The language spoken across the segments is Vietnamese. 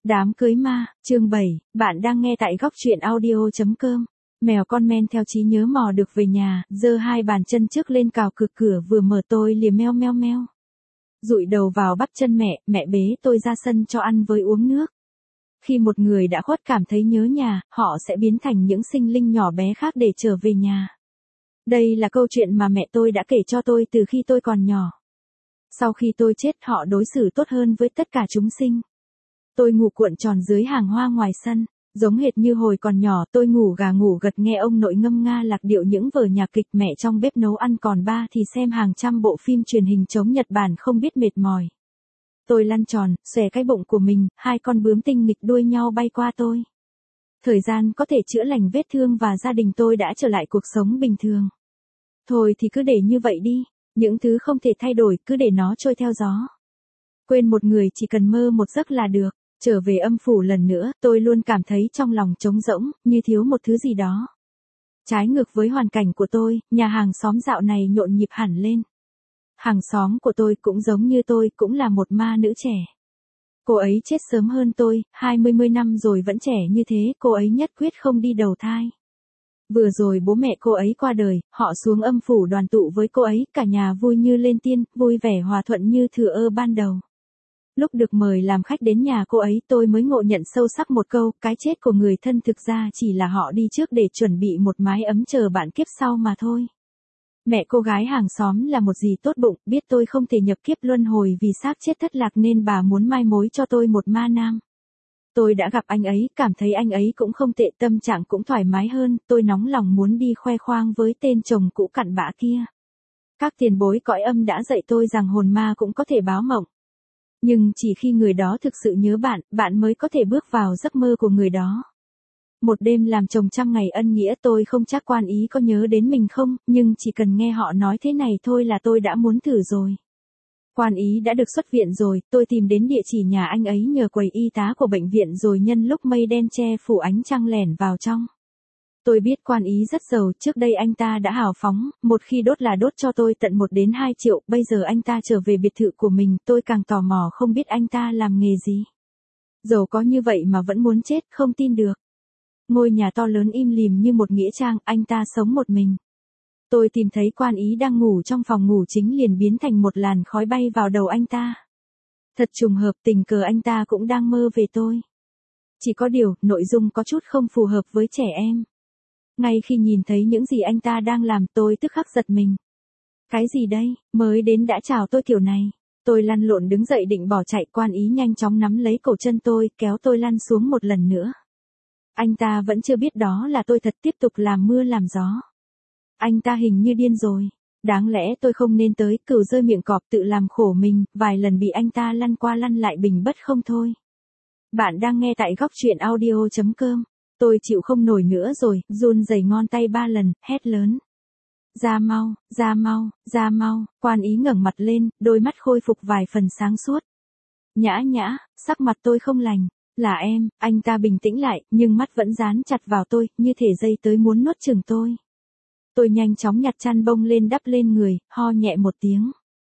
Đám cưới ma, chương 7, bạn đang nghe tại góc truyện audio.com. Mèo con men theo trí nhớ mò được về nhà, giơ hai bàn chân trước lên cào cửa cửa vừa mở tôi lìa meo meo meo. Dụi đầu vào bắp chân mẹ bế tôi ra sân cho ăn với uống nước. Khi một người đã khuất cảm thấy nhớ nhà, họ sẽ biến thành những sinh linh nhỏ bé khác để trở về nhà. Đây là câu chuyện mà mẹ tôi đã kể cho tôi từ khi tôi còn nhỏ. Sau khi tôi chết họ đối xử tốt hơn với tất cả chúng sinh. Tôi ngủ cuộn tròn dưới hàng hoa ngoài sân, giống hệt như hồi còn nhỏ tôi ngủ gà ngủ gật nghe ông nội ngâm nga lạc điệu những vở nhạc kịch, mẹ trong bếp nấu ăn, còn ba thì xem hàng trăm bộ phim truyền hình chống Nhật Bản không biết mệt mỏi. Tôi lăn tròn, xòe cái bụng của mình, hai con bướm tinh nghịch đuôi nhau bay qua tôi. Thời gian có thể chữa lành vết thương và gia đình tôi đã trở lại cuộc sống bình thường. Thôi thì cứ để như vậy đi, những thứ không thể thay đổi cứ để nó trôi theo gió. Quên một người chỉ cần mơ một giấc là được. Trở về âm phủ lần nữa, tôi luôn cảm thấy trong lòng trống rỗng, như thiếu một thứ gì đó. Trái ngược với hoàn cảnh của tôi, nhà hàng xóm dạo này nhộn nhịp hẳn lên. Hàng xóm của tôi cũng giống như tôi, cũng là một ma nữ trẻ. Cô ấy chết sớm hơn tôi, 20 năm rồi vẫn trẻ như thế, cô ấy nhất quyết không đi đầu thai. Vừa rồi bố mẹ cô ấy qua đời, họ xuống âm phủ đoàn tụ với cô ấy, cả nhà vui như lên tiên, vui vẻ hòa thuận như thờ ơ ban đầu. Lúc được mời làm khách đến nhà cô ấy tôi mới ngộ nhận sâu sắc một câu, cái chết của người thân thực ra chỉ là họ đi trước để chuẩn bị một mái ấm chờ bạn kiếp sau mà thôi. Mẹ cô gái hàng xóm là một dì tốt bụng, biết tôi không thể nhập kiếp luân hồi vì xác chết thất lạc nên bà muốn mai mối cho tôi một ma nam. Tôi đã gặp anh ấy, cảm thấy anh ấy cũng không tệ, tâm trạng cũng thoải mái hơn, tôi nóng lòng muốn đi khoe khoang với tên chồng cũ cặn bã kia. Các tiền bối cõi âm đã dạy tôi rằng hồn ma cũng có thể báo mộng. Nhưng chỉ khi người đó thực sự nhớ bạn, bạn mới có thể bước vào giấc mơ của người đó. Một đêm làm chồng trăm ngày ân nghĩa, tôi không chắc quan ý có nhớ đến mình không, nhưng chỉ cần nghe họ nói thế này thôi là tôi đã muốn thử rồi. Quan ý đã được xuất viện rồi, tôi tìm đến địa chỉ nhà anh ấy nhờ quầy y tá của bệnh viện rồi nhân lúc mây đen che phủ ánh trăng lẻn vào trong. Tôi biết quan ý rất giàu, trước đây anh ta đã hào phóng, một khi đốt là đốt cho tôi tận 1 đến 2 triệu, bây giờ anh ta trở về biệt thự của mình, tôi càng tò mò không biết anh ta làm nghề gì. Giàu có như vậy mà vẫn muốn chết, không tin được. Ngôi nhà to lớn im lìm như một nghĩa trang, anh ta sống một mình. Tôi tìm thấy quan ý đang ngủ trong phòng ngủ chính liền biến thành một làn khói bay vào đầu anh ta. Thật trùng hợp, tình cờ anh ta cũng đang mơ về tôi. Chỉ có điều, nội dung có chút không phù hợp với trẻ em. Ngay khi nhìn thấy những gì anh ta đang làm tôi tức khắc giật mình. Cái gì đây, mới đến đã chào tôi kiểu này. Tôi lăn lộn đứng dậy định bỏ chạy, quan ý nhanh chóng nắm lấy cổ chân tôi, kéo tôi lăn xuống một lần nữa. Anh ta vẫn chưa biết đó là tôi thật, tiếp tục làm mưa làm gió. Anh ta hình như điên rồi. Đáng lẽ tôi không nên tới, cừu rơi miệng cọp tự làm khổ mình, vài lần bị anh ta lăn qua lăn lại bình bất không thôi. Bạn đang nghe tại góc truyện audio.com. Tôi chịu không nổi nữa rồi, run rẩy ngón tay 3 lần, hét lớn. Ra mau, ra mau, ra mau, quan ý ngẩng mặt lên, đôi mắt khôi phục vài phần sáng suốt. Nhã nhã, sắc mặt tôi không lành. Là em, anh ta bình tĩnh lại, nhưng mắt vẫn dán chặt vào tôi, như thể dây tới muốn nuốt chửng tôi. Tôi nhanh chóng nhặt chăn bông lên đắp lên người, ho nhẹ một tiếng.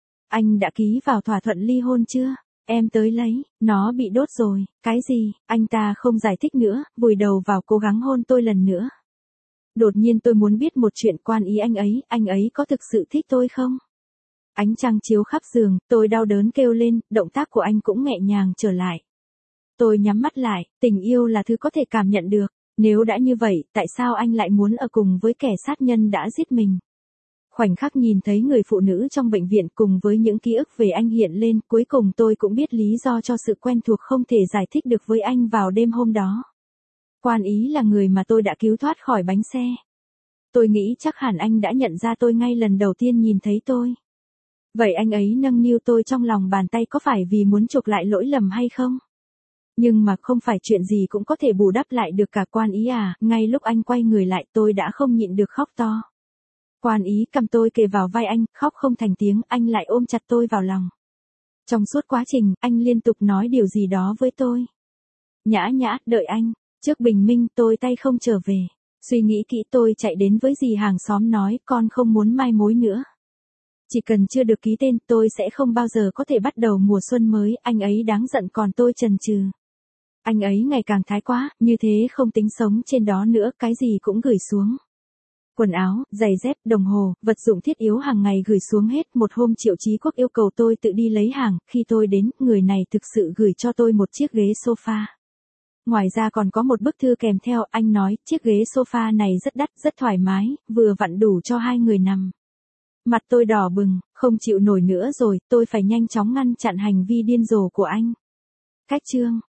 Anh đã ký vào thỏa thuận ly hôn chưa? Em tới lấy, nó bị đốt rồi, cái gì? Anh ta không giải thích nữa, vùi đầu vào cố gắng hôn tôi lần nữa. Đột nhiên tôi muốn biết một chuyện, quan ý anh ấy có thực sự thích tôi không? Ánh trăng chiếu khắp giường, tôi đau đớn kêu lên, động tác của anh cũng nhẹ nhàng trở lại. Tôi nhắm mắt lại, tình yêu là thứ có thể cảm nhận được. Nếu đã như vậy, tại sao anh lại muốn ở cùng với kẻ sát nhân đã giết mình? Khoảnh khắc nhìn thấy người phụ nữ trong bệnh viện cùng với những ký ức về anh hiện lên, cuối cùng tôi cũng biết lý do cho sự quen thuộc không thể giải thích được với anh vào đêm hôm đó. Quan ý là người mà tôi đã cứu thoát khỏi bánh xe. Tôi nghĩ chắc hẳn anh đã nhận ra tôi ngay lần đầu tiên nhìn thấy tôi. Vậy anh ấy nâng niu tôi trong lòng bàn tay có phải vì muốn chuộc lại lỗi lầm hay không? Nhưng mà không phải chuyện gì cũng có thể bù đắp lại được cả, quan ý à, ngay lúc anh quay người lại tôi đã không nhịn được khóc to. Quan ý cầm tôi kề vào vai anh, khóc không thành tiếng, anh lại ôm chặt tôi vào lòng. Trong suốt quá trình, anh liên tục nói điều gì đó với tôi. Nhã nhã, đợi anh, trước bình minh tôi tay không trở về. Suy nghĩ kỹ tôi chạy đến với dì hàng xóm nói con không muốn mai mối nữa. Chỉ cần chưa được ký tên tôi sẽ không bao giờ có thể bắt đầu mùa xuân mới, anh ấy đáng giận còn tôi chần chừ. Anh ấy ngày càng thái quá, như thế không tính sống trên đó nữa, cái gì cũng gửi xuống. Quần áo, giày dép, đồng hồ, vật dụng thiết yếu hàng ngày gửi xuống hết. Một hôm Triệu Chí Quốc yêu cầu tôi tự đi lấy hàng, khi tôi đến, người này thực sự gửi cho tôi một chiếc ghế sofa. Ngoài ra còn có một bức thư kèm theo, anh nói, chiếc ghế sofa này rất đắt, rất thoải mái, vừa vặn đủ cho 2 người nằm. Mặt tôi đỏ bừng, không chịu nổi nữa rồi, tôi phải nhanh chóng ngăn chặn hành vi điên rồ của anh. Cách chương